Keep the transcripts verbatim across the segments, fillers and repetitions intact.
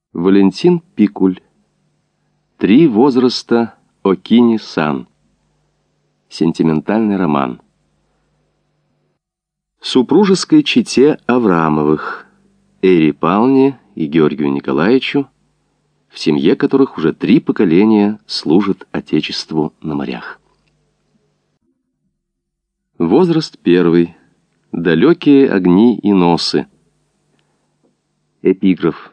Валентин Пикуль. Три возраста Окини-сан. Сентиментальный роман. Супружеской чете Аврамовых, Эри Павловне и Георгию Николаевичу, в семье которых уже три поколения служат Отечеству на морях. Возраст первый. Далекие огни и носы. Эпиграф.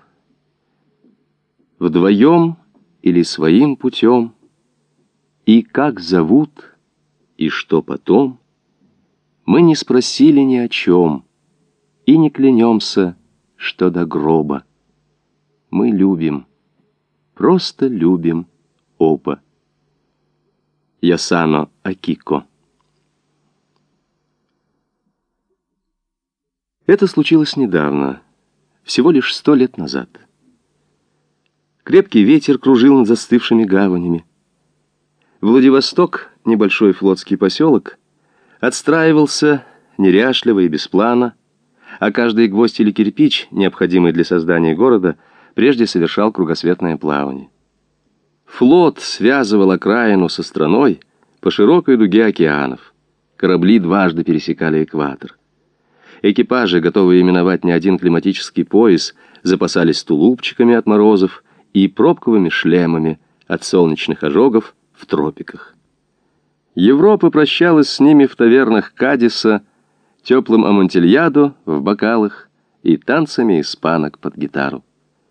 Вдвоем или своим путем, и как зовут, и что потом, мы не спросили ни о чем, и не клянемся, что до гроба. Мы любим, просто любим оба. Ясано Акико. Это случилось недавно, всего лишь сто лет назад. Крепкий ветер кружил над застывшими гаванями. Владивосток, небольшой флотский поселок, отстраивался неряшливо и без плана, а каждый гвоздь или кирпич, необходимый для создания города, прежде совершал кругосветное плавание. Флот связывал окраину со страной по широкой дуге океанов. Корабли дважды пересекали экватор. Экипажи, готовые именовать не один климатический пояс, запасались тулупчиками от морозов и пробковыми шлемами от солнечных ожогов в тропиках. Европа прощалась с ними в тавернах Кадиса, теплым амонтильядо в бокалах и танцами испанок под гитару.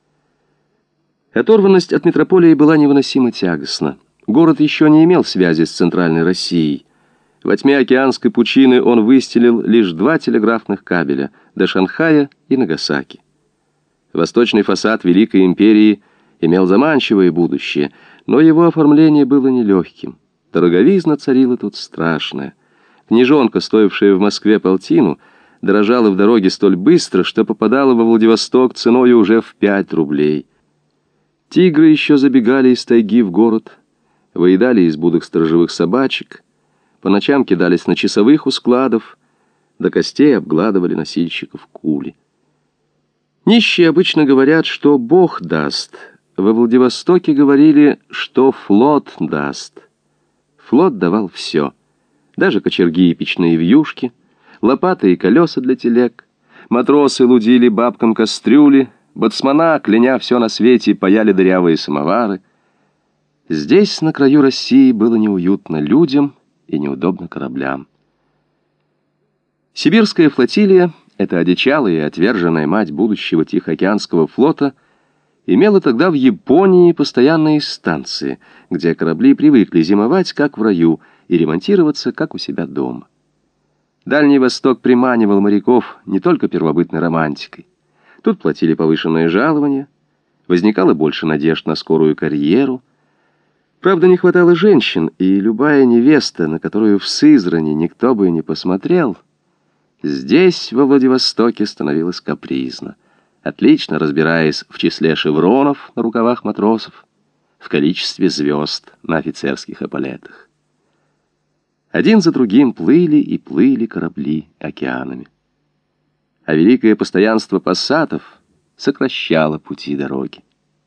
Оторванность от метрополии была невыносимо тягостна. Город еще не имел связи с центральной Россией. Во тьме океанской пучины он выстелил лишь два телеграфных кабеля до Шанхая и Нагасаки. Восточный фасад Великой империи имел заманчивое будущее, но его оформление было нелегким. Дороговизна царила тут страшная. Книжонка, стоившая в Москве полтину, дорожала в дороге столь быстро, что попадала во Владивосток ценою уже в пять рублей. Тигры еще забегали из тайги в город, выедали из будок сторожевых собачек, по ночам кидались на часовых у складов, до костей обгладывали носильщиков кули. Нищие обычно говорят, что Бог даст. Во Владивостоке говорили, что флот даст. Флот давал все. Даже кочерги и печные вьюшки, лопаты и колеса для телег. Матросы лудили бабкам кастрюли, боцмана, кляня все на свете, паяли дырявые самовары. Здесь, на краю России, было неуютно людям и неудобно кораблям. Сибирская флотилия, эта одичалая и отверженная мать будущего Тихоокеанского флота, имела тогда в Японии постоянные станции, где корабли привыкли зимовать, как в раю, и ремонтироваться, как у себя дома. Дальний Восток приманивал моряков не только первобытной романтикой. Тут платили повышенное жалование, возникало больше надежд на скорую карьеру. Правда, не хватало женщин, и любая невеста, на которую в Сызрани никто бы и не посмотрел, здесь, во Владивостоке, становилась капризна, отлично разбираясь в числе шевронов на рукавах матросов, в количестве звезд на офицерских эполетах. Один за другим плыли и плыли корабли океанами. А великое постоянство пассатов сокращало пути дороги.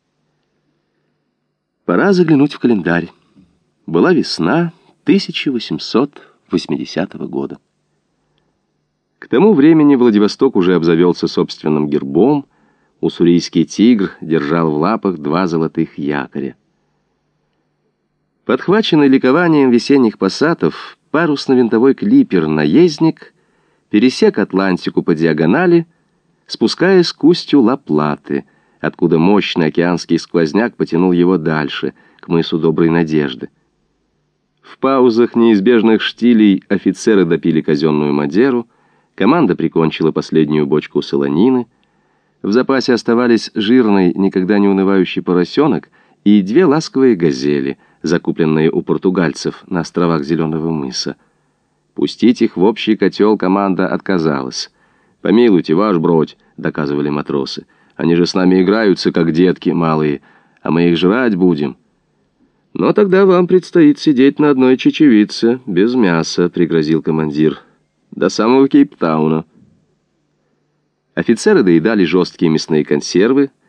Пора заглянуть в календарь. Была весна тысяча восемьсот восьмидесятого года. К тому времени Владивосток уже обзавелся собственным гербом, уссурийский тигр держал в лапах два золотых якоря. Подхваченный ликованием весенних пассатов, парусно-винтовой клипер «Наездник» пересек Атлантику по диагонали, спускаясь к устью Ла-Платы, откуда мощный океанский сквозняк потянул его дальше, к мысу Доброй Надежды. В паузах неизбежных штилей офицеры допили казенную мадеру, команда прикончила последнюю бочку солонины, в запасе оставались жирный, никогда не унывающий поросенок и две ласковые газели, закупленные у португальцев на островах Зеленого мыса. Пустить их в общий котел команда отказалась. «Помилуйте, ваш бродь», — доказывали матросы, — «они же с нами играются, как детки малые, а мы их жрать будем». «Но тогда вам предстоит сидеть на одной чечевице, без мяса», — пригрозил командир. «До самого Кейптауна». Офицеры доедали жесткие мясные консервы,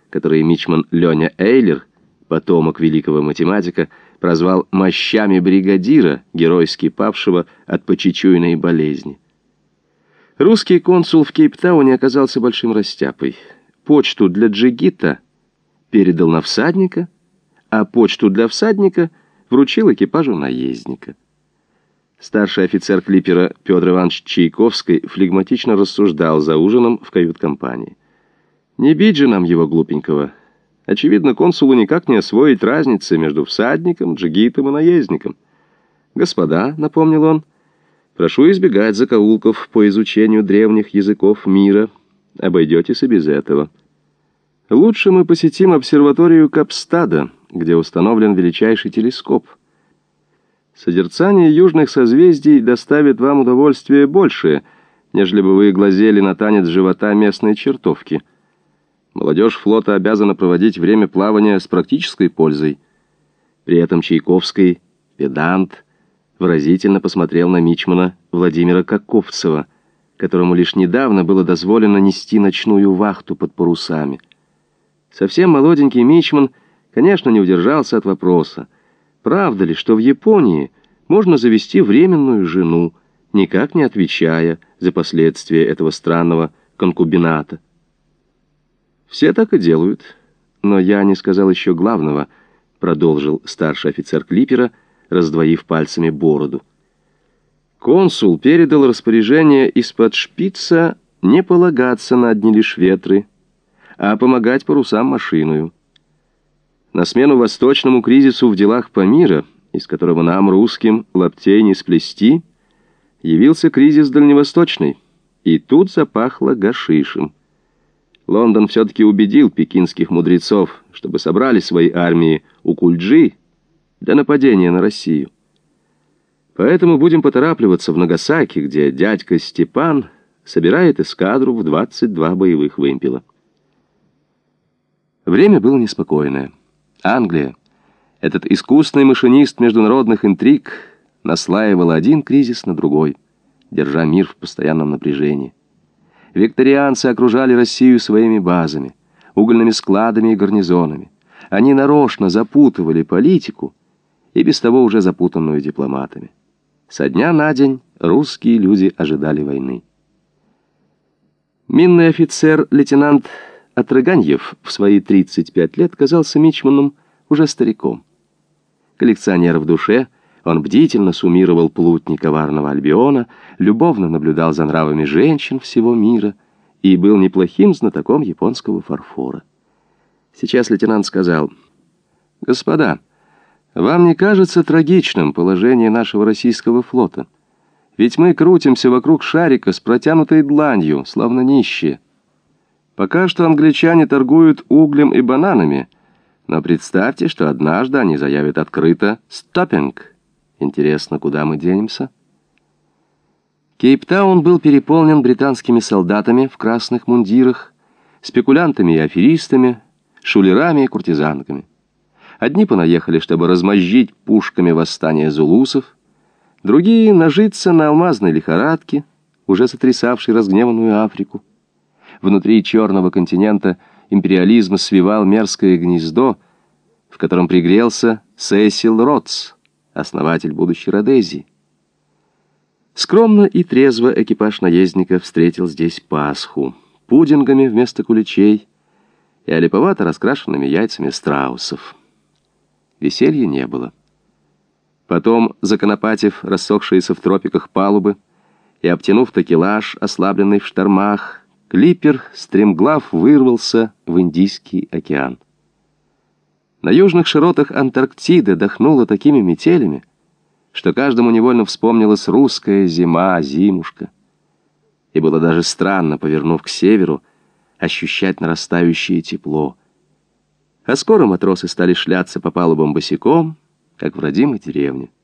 которые мичман Леня Эйлер, потомок великого математика, прозвал мощами бригадира, геройски павшего от почечуйной болезни. Русский консул в Кейптауне оказался большим растяпой. Почту для джигита передал на всадника, а почту для всадника вручил экипажу наездника. Старший офицер клипера Петр Иванович Чайковский флегматично рассуждал за ужином в кают-компании. Не бить же нам его глупенького. Очевидно, консулу никак не освоить разницы между всадником, джигитом и наездником. «Господа», — напомнил он, — «прошу избегать закоулков по изучению древних языков мира. Обойдетесь и без этого. Лучше мы посетим обсерваторию Капстада, где установлен величайший телескоп. Созерцание южных созвездий доставит вам удовольствие большее, нежели бы вы глазели на танец живота местной чертовки. Молодежь флота обязана проводить время плавания с практической пользой». При этом Чайковский, педант, выразительно посмотрел на мичмана Владимира Каковцева, которому лишь недавно было дозволено нести ночную вахту под парусами. Совсем молоденький мичман, конечно, не удержался от вопроса: правда ли, что в Японии можно завести временную жену, никак не отвечая за последствия этого странного конкубината? «Все так и делают, но я не сказал еще главного», — продолжил старший офицер клипера, раздвоив пальцами бороду. «Консул передал распоряжение из-под шпица не полагаться на одни лишь ветры, а помогать парусам машиною. На смену восточному кризису в делах Памира, из которого нам, русским, лаптей не сплести, явился кризис дальневосточный, и тут запахло гашишем. Лондон все-таки убедил пекинских мудрецов, чтобы собрали свои армии у Кульджи для нападения на Россию. Поэтому будем поторапливаться в Нагасаки, где дядька Степан собирает эскадру в двадцать два боевых вымпела». Время было неспокойное. Англия, этот искусный машинист международных интриг, наслаивала один кризис на другой, держа мир в постоянном напряжении. Викторианцы окружали Россию своими базами, угольными складами и гарнизонами. Они нарочно запутывали политику, и без того уже запутанную дипломатами. Со дня на день русские люди ожидали войны. Минный офицер лейтенант Отрыганьев в свои тридцать пять лет казался мичманом уже стариком. Коллекционер в душе, он бдительно суммировал плутни коварного Альбиона, любовно наблюдал за нравами женщин всего мира и был неплохим знатоком японского фарфора. Сейчас лейтенант сказал: «Господа, вам не кажется трагичным положение нашего российского флота? Ведь мы крутимся вокруг шарика с протянутой дланью, словно нищие. Пока что англичане торгуют углем и бананами, но представьте, что однажды они заявят открыто «стоппинг». Интересно, куда мы денемся?» Кейптаун был переполнен британскими солдатами в красных мундирах, спекулянтами и аферистами, шулерами и куртизанками. Одни понаехали, чтобы размозжить пушками восстание зулусов, другие — нажиться на алмазной лихорадке, уже сотрясавшей разгневанную Африку. Внутри черного континента империализм свивал мерзкое гнездо, в котором пригрелся Сесил Ротс, основатель будущей Родезии. Скромно и трезво экипаж наездника встретил здесь Пасху, пудингами вместо куличей и олиповато раскрашенными яйцами страусов. Веселья не было. Потом, законопатив рассохшиеся в тропиках палубы и обтянув такелаж, ослабленный в штормах, клипер стремглав вырвался в Индийский океан. На южных широтах Антарктиды дохнуло такими метелями, что каждому невольно вспомнилась русская зима, зимушка. И было даже странно, повернув к северу, ощущать нарастающее тепло. А скоро матросы стали шляться по палубам босиком, как в родимой деревне.